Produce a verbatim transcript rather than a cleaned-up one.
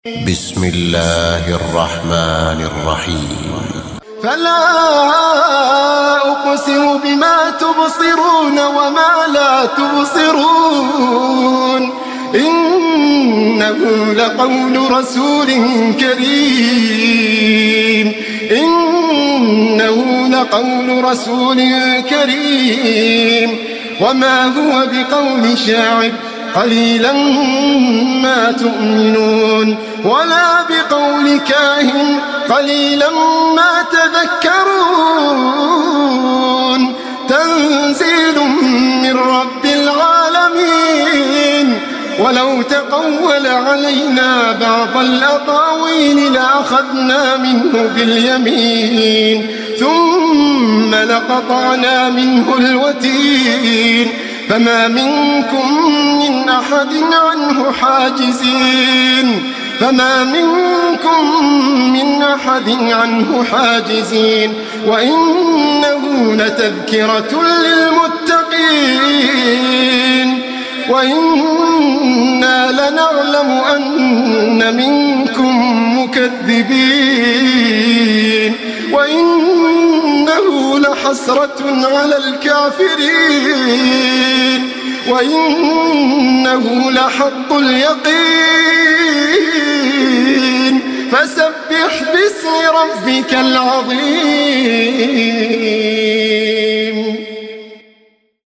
بسم الله الرحمن الرحيم. فلا أقسم بما تبصرون وما لا تبصرون إنه لقول رسول كريم إنه لقول رسول كريم وما هو بقول شاعر قليلا ما تؤمنون ولا بقول كاهن قليلا ما تذكرون تنزيل من رب العالمين ولو تقول علينا بعض الأقاويل لأخذنا منه باليمين ثم لقطعنا منه الوتين فما منكم من أحد عنه حاجزين فما منكم من أحد عنه حاجزين وإنه لتذكرة للمتقين وإنا لنعلم أن منكم مكذبين وإنه لحسرة على الكافرين وإنه لحق اليقين فسبح باسم ربك العظيم.